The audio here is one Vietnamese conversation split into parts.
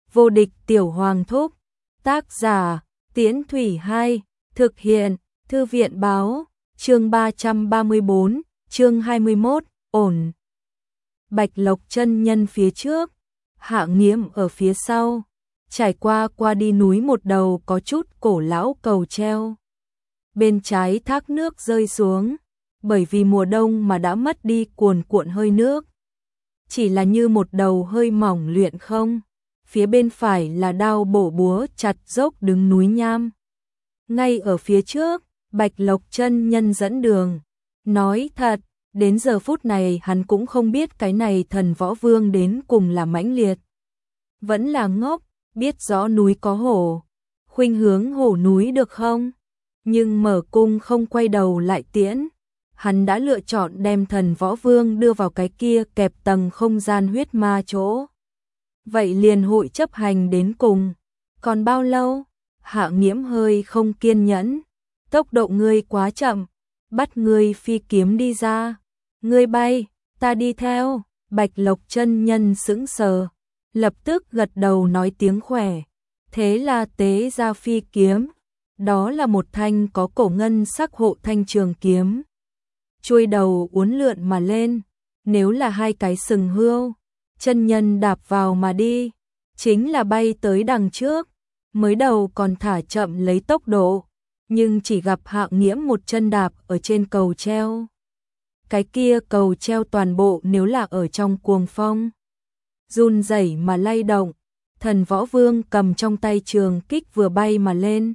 Vô địch tiểu hoàng thúc. Tác giả, Tiễn Thủy 2, thực hiện, Thư viện báo, chương 334, chương 21, ổn. Bạch Lộc chân nhân phía trước, Hạ Nghiễm ở phía sau, trải qua đi núi một đầu có chút cổ lão cầu treo. Bên trái thác nước rơi xuống, bởi vì mùa đông mà đã mất đi cuồn cuộn hơi nước. Chỉ là như một đầu hơi mỏng luyện không. Phía bên phải là đao bổ búa chặt dốc đứng núi nham. Ngay ở phía trước, Bạch Lộc chân nhân dẫn đường. Nói thật, đến giờ phút này hắn cũng không biết cái này thần võ vương đến cùng là mãnh liệt. Vẫn là ngốc, biết rõ núi có hổ. Khuynh hướng hổ núi được không? Nhưng mở cung không quay đầu lại tiễn. Hắn đã lựa chọn đem thần võ vương đưa vào cái kia kẹp tầng không gian huyết ma chỗ. Vậy liền hội chấp hành đến cùng. Còn bao lâu? Hạ Nghiễm hơi không kiên nhẫn. Tốc độ ngươi quá chậm. Bắt ngươi phi kiếm đi ra. Ngươi bay, ta đi theo. Bạch Lộc chân nhân sững sờ. Lập tức gật đầu nói tiếng khỏe. Thế là tế ra phi kiếm. Đó là một thanh có cổ ngân sắc hộ thanh trường kiếm. Chuôi đầu uốn lượn mà lên. Nếu là hai cái sừng hươu, chân nhân đạp vào mà đi, chính là bay tới đằng trước. Mới đầu còn thả chậm lấy tốc độ, nhưng chỉ gặp Hạ Nghiễm một chân đạp ở trên cầu treo. Cái kia cầu treo toàn bộ nếu là ở trong cuồng phong, run rẩy mà lay động. Thần võ vương cầm trong tay trường kích vừa bay mà lên.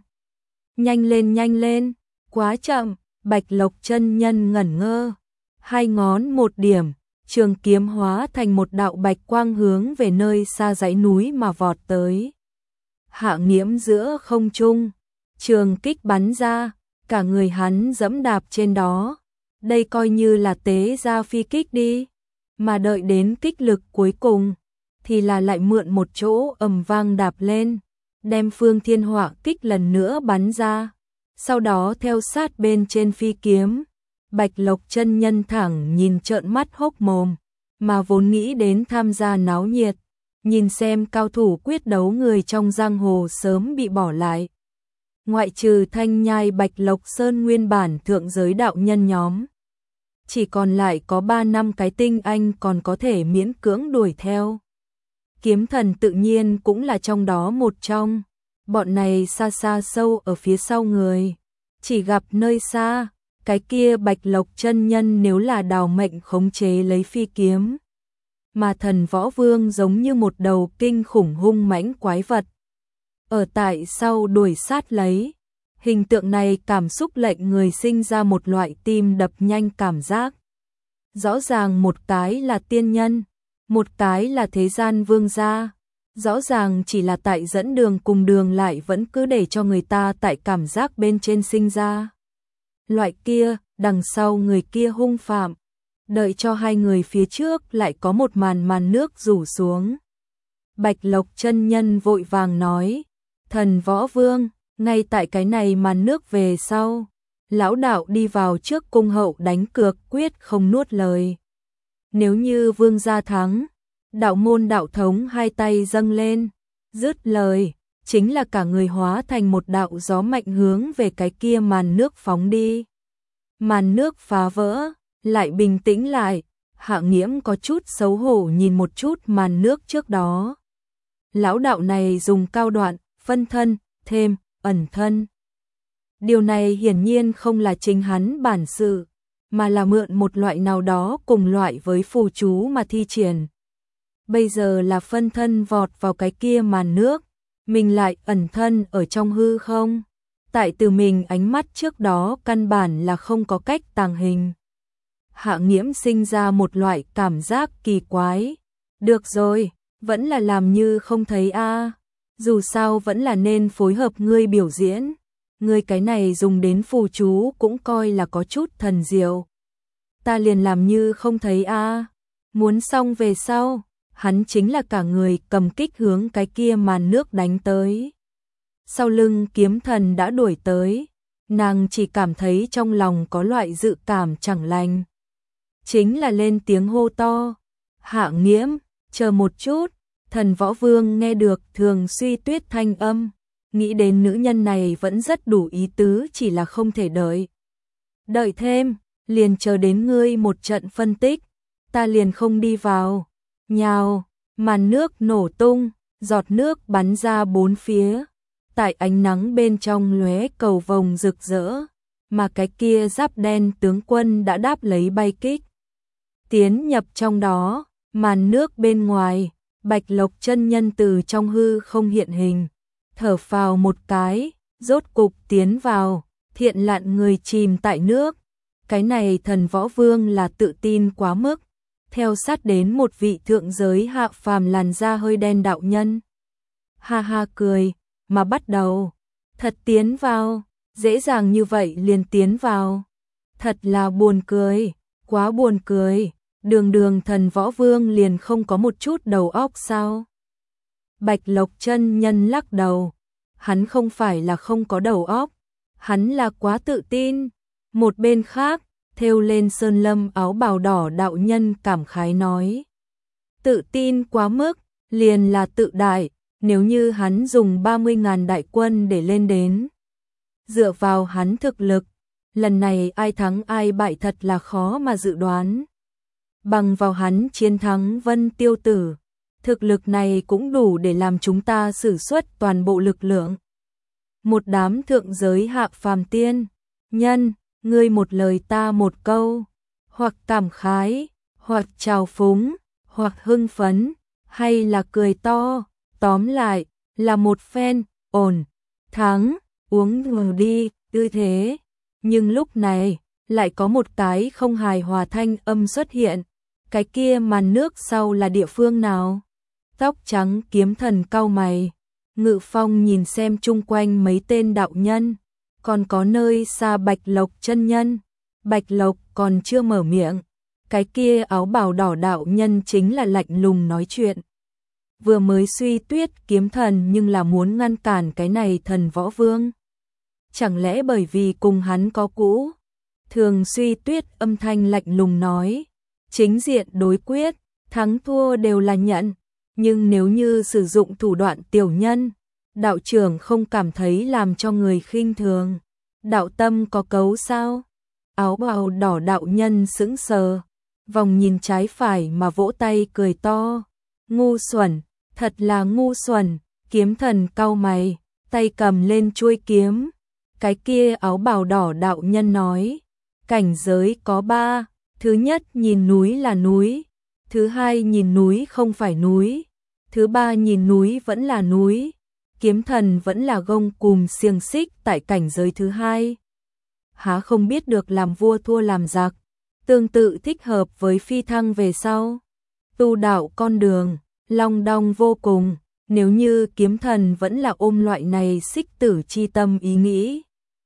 Nhanh lên, quá chậm. Bạch Lộc chân nhân ngẩn ngơ, hai ngón một điểm, trường kiếm hóa thành một đạo bạch quang hướng về nơi xa dãy núi mà vọt tới. Hạ Nghiễm giữa không trung, trường kích bắn ra, cả người hắn dẫm đạp trên đó. Đây coi như là tế ra phi kích đi, mà đợi đến kích lực cuối cùng thì là lại mượn một chỗ ầm vang đạp lên, đem Phương Thiên Họa kích lần nữa bắn ra. Sau đó theo sát bên trên phi kiếm, Bạch Lộc chân nhân thẳng nhìn trợn mắt hốc mồm, mà vốn nghĩ đến tham gia náo nhiệt, nhìn xem cao thủ quyết đấu người trong giang hồ sớm bị bỏ lại. Ngoại trừ Thanh Nhai Bạch Lộc Sơn nguyên bản thượng giới đạo nhân nhóm, chỉ còn lại có 3-5 cái tinh anh còn có thể miễn cưỡng đuổi theo. Kiếm thần tự nhiên cũng là trong đó một trong. Bọn này xa xa sâu ở phía sau người, chỉ gặp nơi xa, cái kia Bạch Lộc chân nhân nếu là đào mệnh khống chế lấy phi kiếm. Mà thần võ vương giống như một đầu kinh khủng hung mãnh quái vật. Ở tại sau đuổi sát lấy, hình tượng này cảm xúc lệnh người sinh ra một loại tim đập nhanh cảm giác. Rõ ràng một cái là tiên nhân, một cái là thế gian vương gia. Rõ ràng chỉ là tại dẫn đường cùng đường lại vẫn cứ để cho người ta tại cảm giác bên trên sinh ra. Loại kia, đằng sau người kia hung phạm, đợi cho hai người phía trước lại có một màn nước rủ xuống. Bạch Lộc chân nhân vội vàng nói, thần võ vương, ngay tại cái này màn nước về sau, lão đạo đi vào trước cung hậu đánh cược quyết không nuốt lời. Nếu như vương gia thắng, đạo môn đạo thống hai tay dâng lên, dứt lời, chính là cả người hóa thành một đạo gió mạnh hướng về cái kia màn nước phóng đi. Màn nước phá vỡ, lại bình tĩnh lại, Hạ Nghiễm có chút xấu hổ nhìn một chút màn nước trước đó. Lão đạo này dùng cao đoạn, phân thân, thêm, ẩn thân. Điều này hiển nhiên không là chính hắn bản sự, mà là mượn một loại nào đó cùng loại với phù chú mà thi triển. Bây giờ là phân thân vọt vào cái kia màn nước, mình lại ẩn thân ở trong hư không. Tại từ mình ánh mắt trước đó căn bản là không có cách tàng hình. Hạ Nghiễm sinh ra một loại cảm giác kỳ quái. Được rồi, vẫn là làm như không thấy a. Dù sao vẫn là nên phối hợp ngươi biểu diễn. Ngươi cái này dùng đến phù chú cũng coi là có chút thần diệu. Ta liền làm như không thấy a. Muốn xong về sau, hắn chính là cả người cầm kích hướng cái kia màn nước đánh tới. Sau lưng kiếm thần đã đuổi tới, nàng chỉ cảm thấy trong lòng có loại dự cảm chẳng lành. Chính là lên tiếng hô to, Hạ Nghiễm, chờ một chút, Thần Võ Vương nghe được Thường Suy Tuyết thanh âm, nghĩ đến nữ nhân này vẫn rất đủ ý tứ, chỉ là không thể đợi. Đợi thêm, liền chờ đến ngươi một trận phân tích, ta liền không đi vào. Nhào, màn nước nổ tung, giọt nước bắn ra bốn phía, tại ánh nắng bên trong lóe cầu vồng rực rỡ, mà cái kia giáp đen tướng quân đã đáp lấy bay kích. Tiến nhập trong đó, màn nước bên ngoài, Bạch Lộc chân nhân từ trong hư không hiện hình, thở phào một cái, rốt cục tiến vào, thiện lặn người chìm tại nước. Cái này Thần Võ Vương là tự tin quá mức, theo sát đến một vị thượng giới hạ phàm làn da hơi đen đạo nhân. Ha ha cười, mà bắt đầu, thật tiến vào, dễ dàng như vậy liền tiến vào. Thật là buồn cười, quá buồn cười, đường Thần Võ Vương liền không có một chút đầu óc sao? Bạch Lộc chân nhân lắc đầu, hắn không phải là không có đầu óc, hắn là quá tự tin. Một bên khác, thêu lên sơn lâm áo bào đỏ đạo nhân cảm khái nói. Tự tin quá mức, liền là tự đại, nếu như hắn dùng 30.000 đại quân để lên đến. Dựa vào hắn thực lực, lần này ai thắng ai bại thật là khó mà dự đoán. Bằng vào hắn chiến thắng Vân Tiêu Tử, thực lực này cũng đủ để làm chúng ta sử xuất toàn bộ lực lượng. Một đám thượng giới hạ phàm tiên, nhân, ngươi một lời ta một câu, hoặc cảm khái, hoặc trào phúng, hoặc hưng phấn, hay là cười to, tóm lại, là một phen, ổn, thắng, uống vừa đi, tư thế. Nhưng lúc này, lại có một cái không hài hòa thanh âm xuất hiện, cái kia màn nước sau là địa phương nào? Tóc trắng kiếm thần cau mày, Ngự Phong nhìn xem chung quanh mấy tên đạo nhân, còn có nơi xa Bạch Lộc chân nhân. Bạch Lộc còn chưa mở miệng, cái kia áo bào đỏ đạo nhân chính là lạnh lùng nói chuyện. Vừa mới suy tuyết kiếm thần nhưng là muốn ngăn cản cái này Thần Võ Vương. Chẳng lẽ bởi vì cùng hắn có cũ? Thường Suy Tuyết âm thanh lạnh lùng nói, chính diện đối quyết, thắng thua đều là nhận, nhưng nếu như sử dụng thủ đoạn tiểu nhân, đạo trưởng không cảm thấy làm cho người khinh thường. Đạo tâm có cấu sao? Áo bào đỏ đạo nhân sững sờ, vòng nhìn trái phải mà vỗ tay cười to. Ngu xuẩn, thật là ngu xuẩn. Kiếm thần cau mày, tay cầm lên chuôi kiếm. Cái kia áo bào đỏ đạo nhân nói, cảnh giới có 3, thứ nhất nhìn núi là núi, thứ hai nhìn núi không phải núi, thứ ba nhìn núi vẫn là núi. Kiếm thần vẫn là gông cùm xiềng xích tại cảnh giới thứ hai. Há không biết được làm vua thua làm giặc, tương tự thích hợp với phi thăng về sau. Tu đạo con đường, long đong vô cùng, nếu như kiếm thần vẫn là ôm loại này xích tử chi tâm ý nghĩ.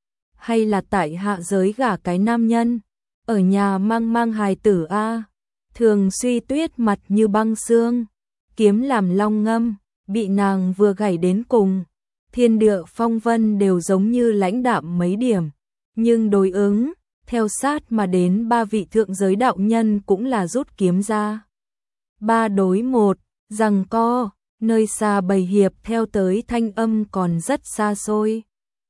Hay là tại hạ giới gả cái nam nhân, ở nhà mang mang hài tử a. Thường Suy Tuyết mặt như băng xương, kiếm làm long ngâm, bị nàng vừa gảy đến cùng. Thiên địa phong vân đều giống như lãnh đạm mấy điểm, nhưng đối ứng, theo sát mà đến 3 vị thượng giới đạo nhân cũng là rút kiếm ra. 3 đối 1, giằng co, nơi xa bầy hiệp theo tới thanh âm còn rất xa xôi.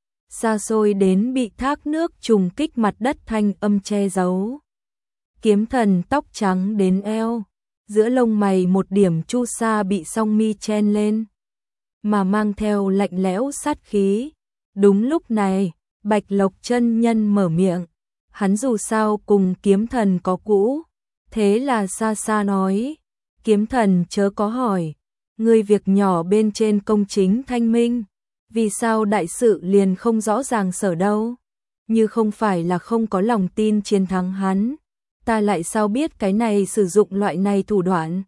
Xa xôi đến bị thác nước trùng kích mặt đất thanh âm che giấu. Kiếm thần tóc trắng đến eo, giữa lông mày một điểm chu sa bị song mi chen lên, mà mang theo lạnh lẽo sát khí. Đúng lúc này, Bạch Lộc chân nhân mở miệng, hắn dù sao cùng kiếm thần có cũ, thế là xa xa nói, kiếm thần chớ có hỏi, ngươi việc nhỏ bên trên công chính thanh minh, vì sao đại sự liền không rõ ràng sở đâu, như không phải là không có lòng tin chiến thắng hắn, ta lại sao biết cái này sử dụng loại này thủ đoạn.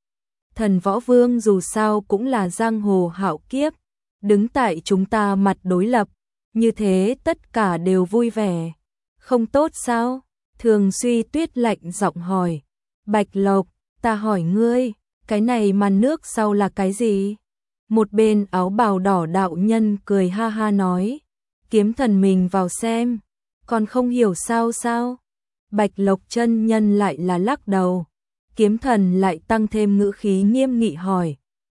Thần Võ Vương dù sao cũng là giang hồ hạo kiếp, đứng tại chúng ta mặt đối lập, như thế tất cả đều vui vẻ, không tốt sao? Thường Suy Tuyết lạnh giọng hỏi, Bạch Lộc, ta hỏi ngươi, cái này màn nước sau là cái gì? Một bên áo bào đỏ đạo nhân cười ha ha nói, kiếm thần mình vào xem, còn không hiểu sao sao? Bạch Lộc chân nhân lại là lắc đầu, kiếm thần lại tăng thêm ngữ khí nghiêm nghị hỏi,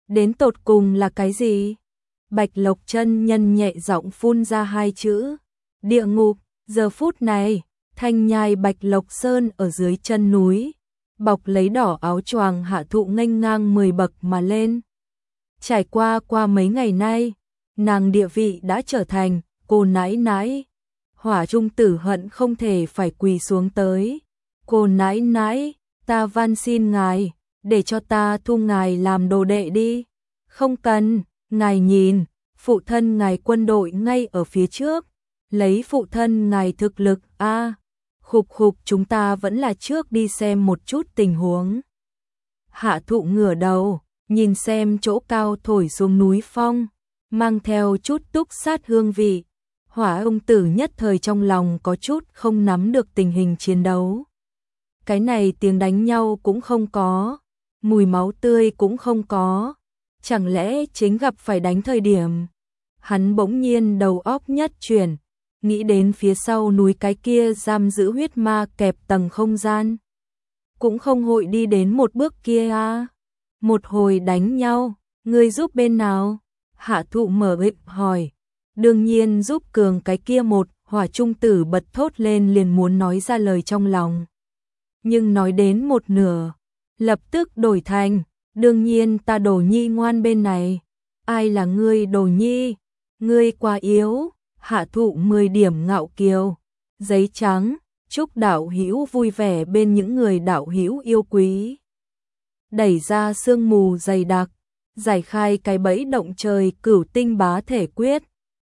Đến tột cùng là cái gì? Bạch Lộc chân nhân nhẹ giọng phun ra hai chữ. Địa ngục. Giờ phút này, thanh nhai Bạch Lộc Sơn ở dưới chân núi, bọc lấy đỏ áo choàng Hạ Thụ nghênh ngang 10 bậc mà lên. Trải qua mấy ngày nay, nàng địa vị đã trở thành cô nãi nãi. Hỏa Trung Tử hận không thể phải quỳ xuống tới. Cô nãi nãi, ta van xin ngài, để cho ta thu ngài làm đồ đệ đi. Không cần, ngài nhìn, phụ thân ngài quân đội ngay ở phía trước, lấy phụ thân ngài thực lực khục khục, chúng ta vẫn là trước đi xem một chút tình huống. Hạ Thụ ngửa đầu, nhìn xem chỗ cao thổi xuống núi phong, mang theo chút túc sát hương vị. Hỏa Ung Tử nhất thời trong lòng có chút không nắm được tình hình chiến đấu. Cái này tiếng đánh nhau cũng không có, mùi máu tươi cũng không có, chẳng lẽ chính gặp phải đánh thời điểm. Hắn bỗng nhiên đầu óc nhất chuyển, nghĩ đến phía sau núi cái kia giam giữ huyết ma kẹp tầng không gian. Cũng không hội đi đến một bước kia Một hồi đánh nhau, ngươi giúp bên nào? Hạ Thụ mở miệng hỏi. Đương nhiên giúp cường cái kia một. Hỏa Trung Tử bật thốt lên liền muốn nói ra lời trong lòng. Nhưng nói đến một nửa, lập tức đổi thành, đương nhiên ta Đồ Nhi ngoan bên này. Ai là ngươi Đồ Nhi? Ngươi quá yếu. Hạ Thụ 10 điểm ngạo kiều. Giấy trắng, chúc đạo hữu vui vẻ bên những người đạo hữu yêu quý. Đẩy ra sương mù dày đặc, giải khai cái bẫy động trời Cửu Tinh Bá Thể Quyết.